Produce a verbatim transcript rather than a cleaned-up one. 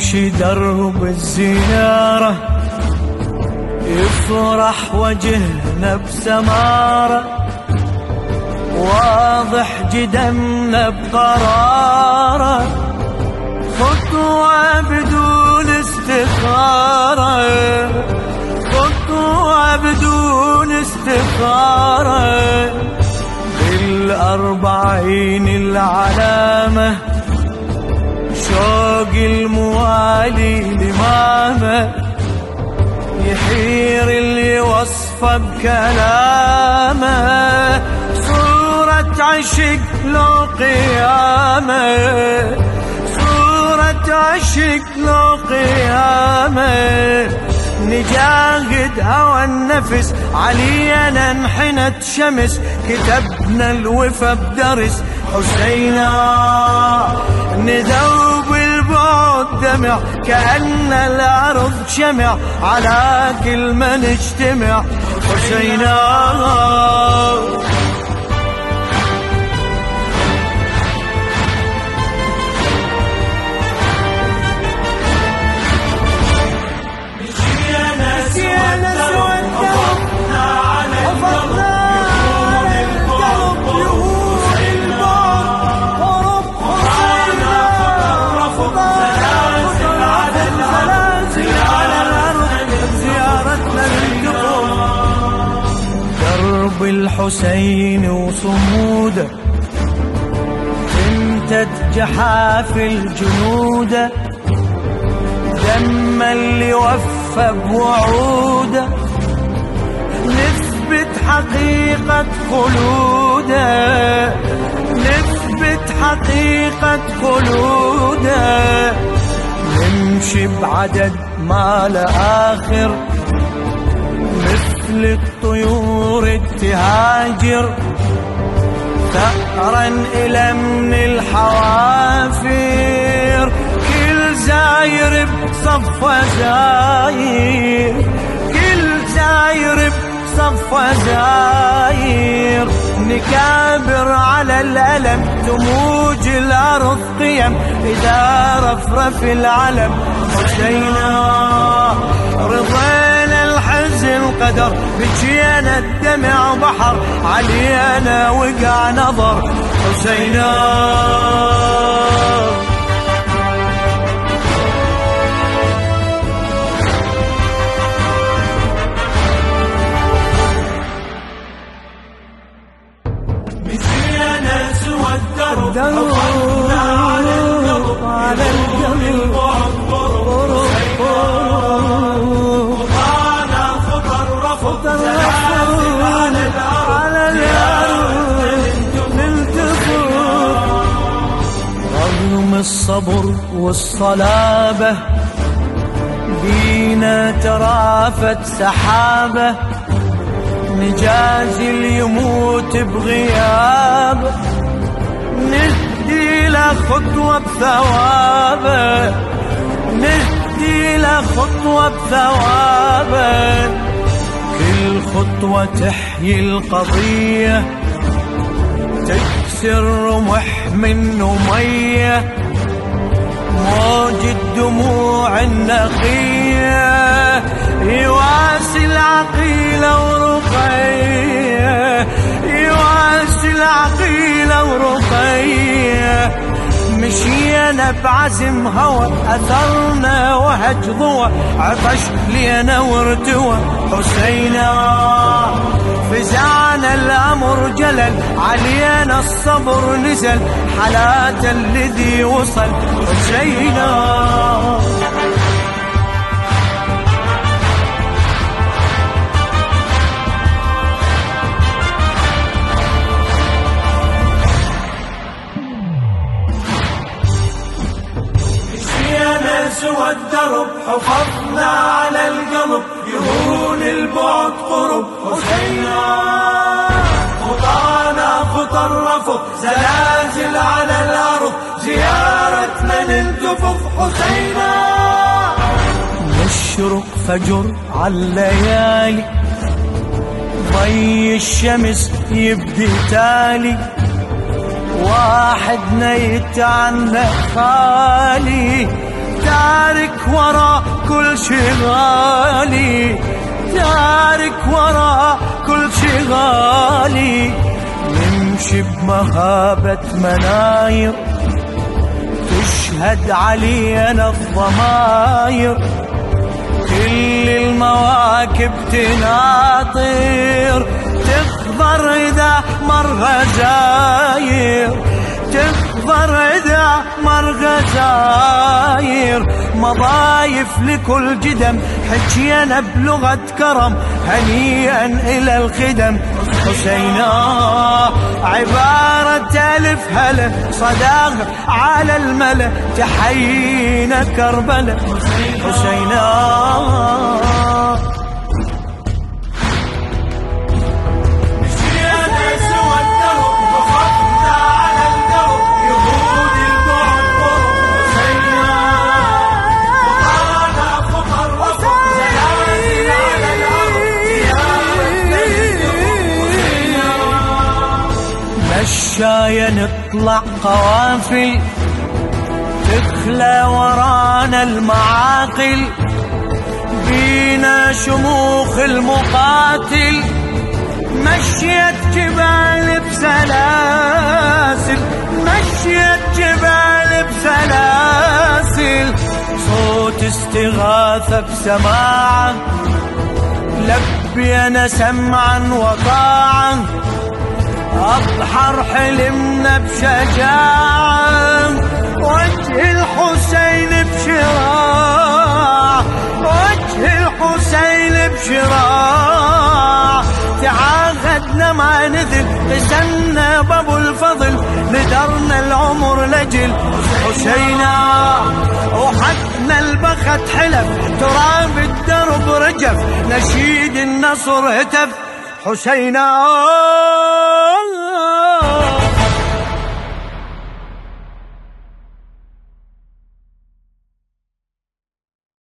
نمشي درب الزيارة يفرح وجهنا بسمارة، واضح جدمنا بقرارة، خطوة بدون استخارة، خطوة بدون استخارة، بالأربعين العلامة، شوق الموالي لمامة، يحير اللي وصفه بكلامه، صورة عشق لو قيامة، صورة عشق لو قيامة، نجاهد هوى النفس علينا انحنت شمس، كتبنا الوفا بدرس حسينا، ندوب البعد دمع كأن الأرض شمع، على كلمة نجتمع حسينا. الحسين وصموده تنتج جحافل جنوده، دم اللي وفى بوعوده، نثبت حقيقة خلوده، نثبت حقيقة خلوده، نمشي بعدد ما لآخر، مثل الطيور تهاجر، ثأرا إلى من الحوافر، كل زاير بصفة زاير، كل زاير بصفة زاير، نكابر على الألم، تموج الأرض قيم، إذا رفرف العلم حسينا، رضينا الحزن قدر، بجينا الدمع بحر، علينا وقع نظر حسينا. مشينا سوى الدرب، حفظنا على القلب، على القلب البعد قرب وطانا خطر رفض، سلاسل على الأرض نلتفت، رغم الصبر والصلابة بينا ترافت سحابة، نجازي اليموت بغيابه، نهدي له خطوة بثوابه، نهدي له خطوة بثوابه، كل خطوة تحيي القضية، تكسر رمح منه مية، موج الدموع النقية، يواسي العقيلة ورقية، يواسي العقيلة ورقية، مشينا بعزم هوى، أثرنا وهج ضوى، عطش لينا وارتوى حسينا، فزعنا الأمر جلل، علينا الصبر نزل، حالات الذي وصل حسينا. سوى الدرب، حفظنا على القلب، يهون البعد قرب حسينا، خطانا خطر رفض، زلازل على الأرض، زيارتنا نلتفظ حسينا، نشرق فجر عالليالي، ضي الشمس يبدي تالي، واحدنا يتعنى خالي، تارك ورا كل شي غالي، تارك ورا كل شي غالي. نمشي بمهابة مناير تشهد علينا الضماير، كل المواكب تناطر تخضر إذا مر غزاير، تخضر إذا مر غزاير. مضايف لكل جدم حجينا بلغة كرم، هنيئا إلى الخدم. حسينا عبارة ألف هلا صداق على الملا، تحيينا كربلا. حسينا مشايا نطلع قوافل تخلى ورانا المعاقل، بينا شموخ المقاتل مشيت جبال بسلاسل، مشيت جبال بسلاسل. صوت استغاثة بسماعة لبينا سمعا وطاعا، أبحر حلمنا بشجاعة، وجه الحسين بشراع، وجه الحسين بشراع. تعاهدنا ما نذل، قسمنا بابو الفضل، ندرنا العمر لجل. حسينا وحدنا البخت حلف، تراب الدرب رجف، نشيد النصر هتف. حسينا